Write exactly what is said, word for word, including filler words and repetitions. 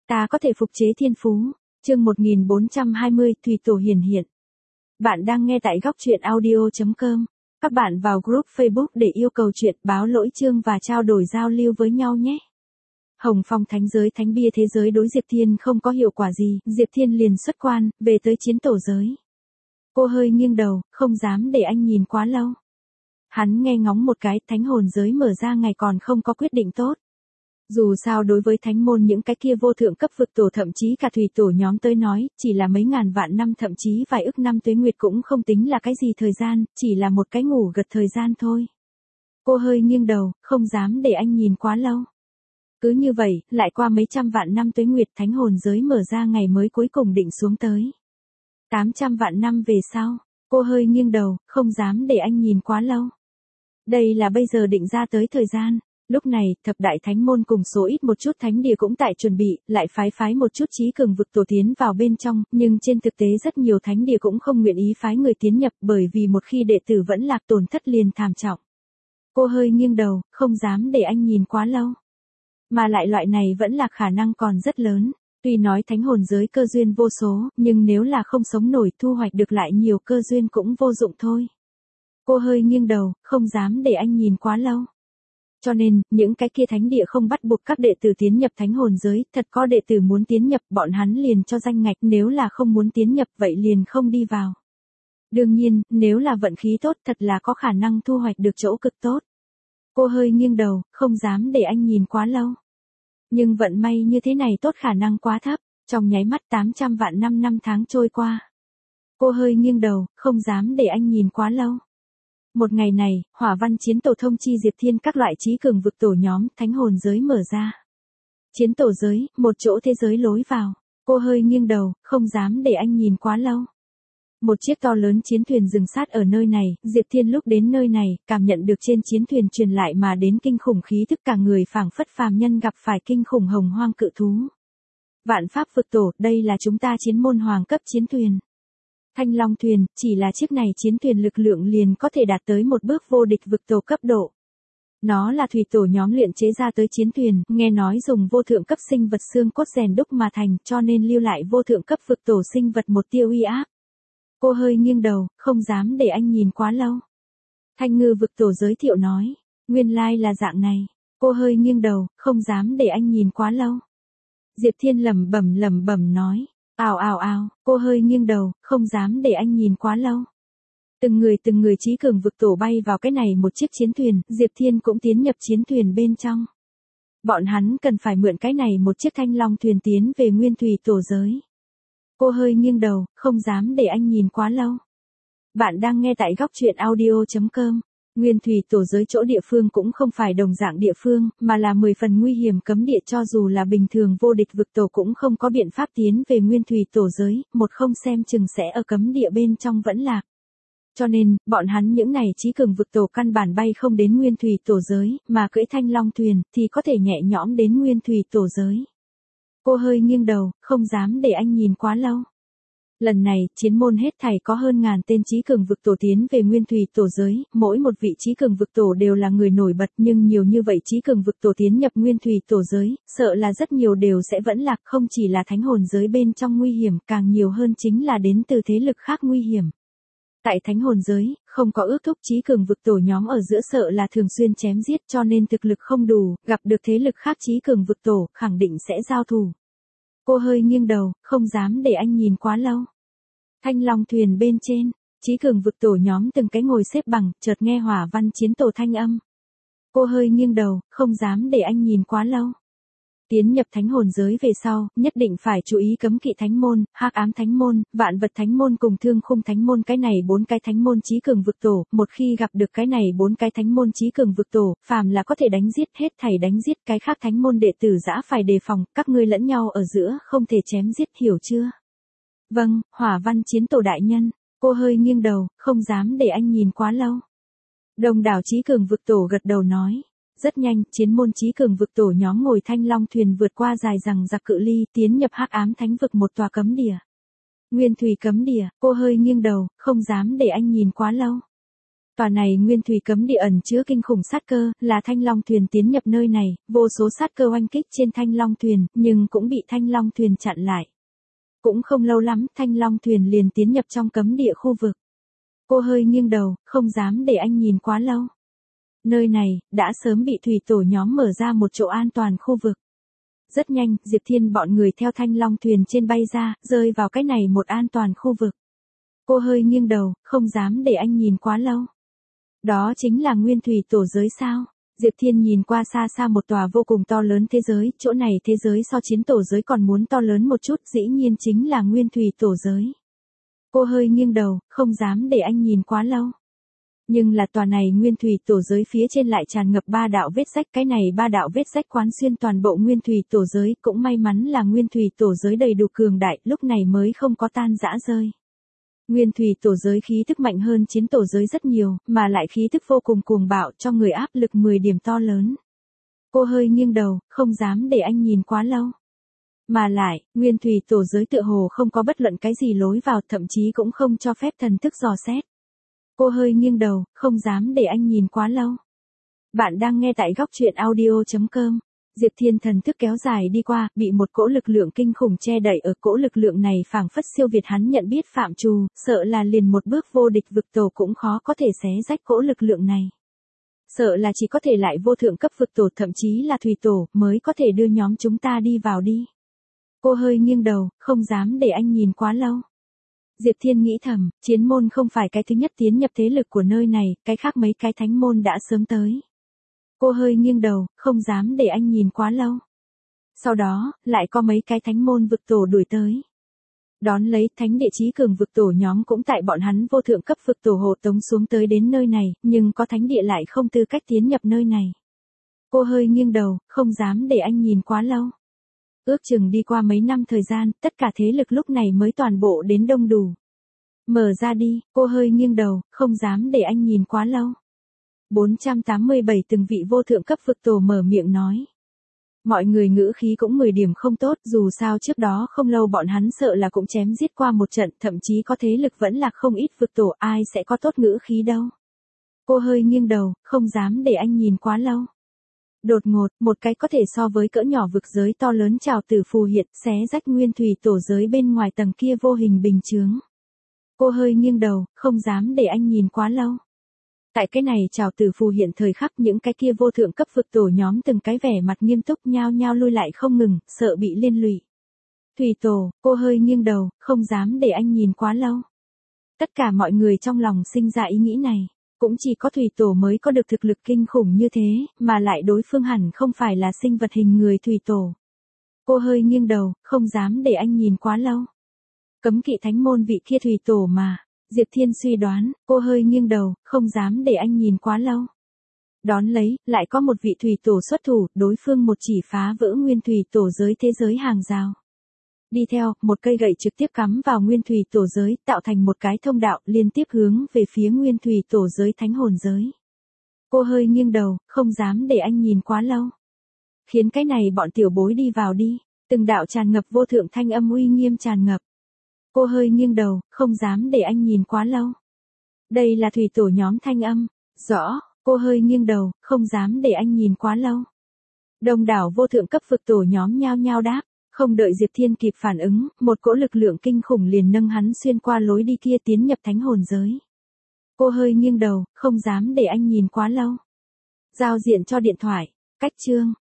Ta có thể phục chế thiên phú. Chương một nghìn bốn trăm hai mươi, Thủy Tổ hiển hiện. Bạn đang nghe tại góc truyện audio chấm com. Các bạn vào group Facebook để yêu cầu chuyện, báo lỗi chương và trao đổi giao lưu với nhau nhé. Hồng Phong thánh giới thánh bia thế giới đối Diệp Thiên không có hiệu quả gì, Diệp Thiên liền xuất quan, về tới chiến tổ giới. Cô hơi nghiêng đầu, không dám để anh nhìn quá lâu. Hắn nghe ngóng một cái, thánh hồn giới mở ra ngày còn không có quyết định tốt. Dù sao đối với thánh môn những cái kia vô thượng cấp vực tổ thậm chí cả thủy tổ nhóm tới nói, chỉ là mấy ngàn vạn năm thậm chí vài ức năm tuế nguyệt cũng không tính là cái gì thời gian, chỉ là một cái ngủ gật thời gian thôi. Cô hơi nghiêng đầu, không dám để anh nhìn quá lâu. Cứ như vậy, lại qua mấy trăm vạn năm tuế nguyệt thánh hồn giới mở ra ngày mới cuối cùng định xuống tới. tám trăm vạn năm về sau, cô hơi nghiêng đầu, không dám để anh nhìn quá lâu. Đây là bây giờ định ra tới thời gian. Lúc này, thập đại thánh môn cùng số ít một chút thánh địa cũng tại chuẩn bị, lại phái phái một chút trí cường vực tổ tiến vào bên trong, nhưng trên thực tế rất nhiều thánh địa cũng không nguyện ý phái người tiến nhập bởi vì một khi đệ tử vẫn lạc tổn thất liền thảm trọng. Cô hơi nghiêng đầu, không dám để anh nhìn quá lâu. Mà lại loại này vẫn là khả năng còn rất lớn. Tuy nói thánh hồn giới cơ duyên vô số, nhưng nếu là không sống nổi thu hoạch được lại nhiều cơ duyên cũng vô dụng thôi. Cô hơi nghiêng đầu, không dám để anh nhìn quá lâu. Cho nên, những cái kia thánh địa không bắt buộc các đệ tử tiến nhập thánh hồn giới, thật có đệ tử muốn tiến nhập bọn hắn liền cho danh ngạch, nếu là không muốn tiến nhập vậy liền không đi vào. Đương nhiên, nếu là vận khí tốt thật là có khả năng thu hoạch được chỗ cực tốt. Cô hơi nghiêng đầu, không dám để anh nhìn quá lâu. Nhưng vận may như thế này tốt khả năng quá thấp, trong nháy mắt tám trăm vạn năm năm tháng trôi qua. Cô hơi nghiêng đầu, không dám để anh nhìn quá lâu. Một ngày này, Hỏa Văn chiến tổ thông chi Diệp Thiên các loại trí cường vực tổ nhóm, thánh hồn giới mở ra. Chiến tổ giới, một chỗ thế giới lối vào. Cô hơi nghiêng đầu, không dám để anh nhìn quá lâu. Một chiếc to lớn chiến thuyền dừng sát ở nơi này, Diệp Thiên lúc đến nơi này, cảm nhận được trên chiến thuyền truyền lại mà đến kinh khủng khí thức cả người phảng phất phàm nhân gặp phải kinh khủng hồng hoang cự thú. Vạn pháp vực tổ, đây là chúng ta chiến môn hoàng cấp chiến thuyền. Thanh Long thuyền, chỉ là chiếc này chiến thuyền lực lượng liền có thể đạt tới một bước vô địch vực tổ cấp độ. Nó là thủy tổ nhóm luyện chế ra tới chiến thuyền, nghe nói dùng vô thượng cấp sinh vật xương cốt rèn đúc mà thành, cho nên lưu lại vô thượng cấp vực tổ sinh vật một tia uy áp. Cô hơi nghiêng đầu, không dám để anh nhìn quá lâu. Thanh Ngư vực tổ giới thiệu nói, nguyên lai là dạng này. Cô hơi nghiêng đầu, không dám để anh nhìn quá lâu. Diệp Thiên lẩm bẩm lẩm bẩm nói. Ào ào ào, cô hơi nghiêng đầu, không dám để anh nhìn quá lâu. Từng người từng người trí cường vực tổ bay vào cái này một chiếc chiến thuyền, Diệp Thiên cũng tiến nhập chiến thuyền bên trong. Bọn hắn cần phải mượn cái này một chiếc Thanh Long thuyền tiến về nguyên thủy tổ giới. Cô hơi nghiêng đầu, không dám để anh nhìn quá lâu. Bạn đang nghe tại góc truyện audio chấm com. Nguyên thủy tổ giới chỗ địa phương cũng không phải đồng dạng địa phương, mà là mười phần nguy hiểm cấm địa, cho dù là bình thường vô địch vực tổ cũng không có biện pháp tiến về nguyên thủy tổ giới, một không xem chừng sẽ ở cấm địa bên trong vẫn lạc. Cho nên, bọn hắn những này trí cường vực tổ căn bản bay không đến nguyên thủy tổ giới, mà cưỡi Thanh Long thuyền, thì có thể nhẹ nhõm đến nguyên thủy tổ giới. Cô hơi nghiêng đầu, không dám để anh nhìn quá lâu. Lần này, chiến môn hết thảy có hơn ngàn tên trí cường vực tổ tiến về nguyên thủy tổ giới, mỗi một vị trí cường vực tổ đều là người nổi bật, nhưng nhiều như vậy trí cường vực tổ tiến nhập nguyên thủy tổ giới, sợ là rất nhiều đều sẽ vẫn lạc, không chỉ là thánh hồn giới bên trong nguy hiểm, càng nhiều hơn chính là đến từ thế lực khác nguy hiểm. Tại thánh hồn giới, không có ước thúc trí cường vực tổ nhóm ở giữa, sợ là thường xuyên chém giết, cho nên thực lực không đủ, gặp được thế lực khác trí cường vực tổ, khẳng định sẽ giao thủ. Cô hơi nghiêng đầu, không dám để anh nhìn quá lâu. Thanh Long thuyền bên trên, trí cường vực tổ nhóm từng cái ngồi xếp bằng, chợt nghe Hỏa Văn chiến tổ thanh âm. Cô hơi nghiêng đầu, không dám để anh nhìn quá lâu. Tiến nhập thánh hồn giới về sau, nhất định phải chú ý cấm kỵ thánh môn, hắc ám thánh môn, vạn vật thánh môn cùng thương khung thánh môn, cái này bốn cái thánh môn trí cường vực tổ, một khi gặp được cái này bốn cái thánh môn trí cường vực tổ, phàm là có thể đánh giết, hết thảy đánh giết, cái khác thánh môn đệ tử dã phải đề phòng, các ngươi lẫn nhau ở giữa không thể chém giết, hiểu chưa? Vâng, Hỏa Văn chiến tổ đại nhân. Cô hơi nghiêng đầu, không dám để anh nhìn quá lâu. Đông đảo trí cường vực tổ gật đầu nói. Rất nhanh, chiến môn trí cường vực tổ nhóm ngồi Thanh Long thuyền vượt qua dài dằng dặc cự ly, tiến nhập hắc ám thánh vực, một tòa cấm địa. Nguyên thủy cấm địa. Cô hơi nghiêng đầu, không dám để anh nhìn quá lâu. Tòa này nguyên thủy cấm địa ẩn chứa kinh khủng sát cơ, là Thanh Long thuyền tiến nhập nơi này, vô số sát cơ oanh kích trên Thanh Long thuyền, nhưng cũng bị Thanh Long thuyền chặn lại. Cũng không lâu lắm, Thanh Long thuyền liền tiến nhập trong cấm địa khu vực. Cô hơi nghiêng đầu, không dám để anh nhìn quá lâu. Nơi này, đã sớm bị thủy tổ nhóm mở ra một chỗ an toàn khu vực. Rất nhanh, Diệp Thiên bọn người theo Thanh Long thuyền trên bay ra, rơi vào cái này một an toàn khu vực. Cô hơi nghiêng đầu, không dám để anh nhìn quá lâu. Đó chính là nguyên thủy tổ giới sao? Diệp Thiên nhìn qua xa xa một tòa vô cùng to lớn thế giới, chỗ này thế giới so chiến tổ giới còn muốn to lớn một chút, dĩ nhiên chính là nguyên thủy tổ giới. Cô hơi nghiêng đầu, không dám để anh nhìn quá lâu. Nhưng là tòa này nguyên thủy tổ giới phía trên lại tràn ngập ba đạo vết rách, cái này ba đạo vết rách quán xuyên toàn bộ nguyên thủy tổ giới, cũng may mắn là nguyên thủy tổ giới đầy đủ cường đại, lúc này mới không có tan rã rơi. Nguyên thủy tổ giới khí thức mạnh hơn chiến tổ giới rất nhiều, mà lại khí thức vô cùng cuồng bạo, cho người áp lực mười điểm to lớn. Cô hơi nghiêng đầu, không dám để anh nhìn quá lâu. Mà lại, nguyên thủy tổ giới tựa hồ không có bất luận cái gì lối vào, thậm chí cũng không cho phép thần thức dò xét. Cô hơi nghiêng đầu, không dám để anh nhìn quá lâu. Bạn đang nghe tại góc truyện audio chấm com. Diệp Thiên thần thức kéo dài đi qua, bị một cỗ lực lượng kinh khủng che đậy ở, cỗ lực lượng này phảng phất siêu việt hắn nhận biết phạm trù, sợ là liền một bước vô địch vực tổ cũng khó có thể xé rách cỗ lực lượng này. Sợ là chỉ có thể lại vô thượng cấp vực tổ, thậm chí là thủy tổ, mới có thể đưa nhóm chúng ta đi vào đi. Cô hơi nghiêng đầu, không dám để anh nhìn quá lâu. Diệp Thiên nghĩ thầm, chiến môn không phải cái thứ nhất tiến nhập thế lực của nơi này, cái khác mấy cái thánh môn đã sớm tới. Cô hơi nghiêng đầu, không dám để anh nhìn quá lâu. Sau đó, lại có mấy cái thánh môn vực tổ đuổi tới. Đón lấy, thánh địa chí cường vực tổ nhóm cũng tại bọn hắn vô thượng cấp vực tổ hộ tống xuống tới đến nơi này, nhưng có thánh địa lại không tư cách tiến nhập nơi này. Cô hơi nghiêng đầu, không dám để anh nhìn quá lâu. Ước chừng đi qua mấy năm thời gian, tất cả thế lực lúc này mới toàn bộ đến đông đủ. Mở ra đi, cô hơi nghiêng đầu, không dám để anh nhìn quá lâu. bốn trăm tám mươi bảy từng vị vô thượng cấp vực tổ mở miệng nói. Mọi người ngữ khí cũng mười điểm không tốt, dù sao trước đó không lâu bọn hắn sợ là cũng chém giết qua một trận, thậm chí có thế lực vẫn là không ít vực tổ, ai sẽ có tốt ngữ khí đâu. Cô hơi nghiêng đầu, không dám để anh nhìn quá lâu. Đột ngột, một cái có thể so với cỡ nhỏ vực giới to lớn trào tử phù hiện, xé rách nguyên thủy tổ giới bên ngoài tầng kia vô hình bình chướng. Cô hơi nghiêng đầu, không dám để anh nhìn quá lâu. Tại cái này trào tử phù hiện thời khắc, những cái kia vô thượng cấp vực tổ nhóm từng cái vẻ mặt nghiêm túc nhao nhao lui lại không ngừng, sợ bị liên lụy. Thủy tổ, cô hơi nghiêng đầu, không dám để anh nhìn quá lâu. Tất cả mọi người trong lòng sinh ra ý nghĩ này. Cũng chỉ có thủy tổ mới có được thực lực kinh khủng như thế, mà lại đối phương hẳn không phải là sinh vật hình người thủy tổ. Cô hơi nghiêng đầu, không dám để anh nhìn quá lâu. Cấm kỵ thánh môn vị kia thủy tổ mà. Diệp Thiên suy đoán, cô hơi nghiêng đầu, không dám để anh nhìn quá lâu. Đón lấy, lại có một vị thủy tổ xuất thủ, đối phương một chỉ phá vỡ nguyên thủy tổ giới thế giới hàng rào. Đi theo, một cây gậy trực tiếp cắm vào nguyên thủy tổ giới, tạo thành một cái thông đạo liên tiếp hướng về phía nguyên thủy tổ giới thánh hồn giới. Cô hơi nghiêng đầu, không dám để anh nhìn quá lâu. Khiến cái này bọn tiểu bối đi vào đi, từng đạo tràn ngập vô thượng thanh âm uy nghiêm tràn ngập. Cô hơi nghiêng đầu, không dám để anh nhìn quá lâu. Đây là thủy tổ nhóm thanh âm, rõ, cô hơi nghiêng đầu, không dám để anh nhìn quá lâu. Đông đảo vô thượng cấp vực tổ nhóm nhao nhao đáp. Không đợi Diệp Thiên kịp phản ứng, một cỗ lực lượng kinh khủng liền nâng hắn xuyên qua lối đi kia tiến nhập thánh hồn giới. Cô hơi nghiêng đầu, không dám để anh nhìn quá lâu. Giao diện cho điện thoại, cách chương,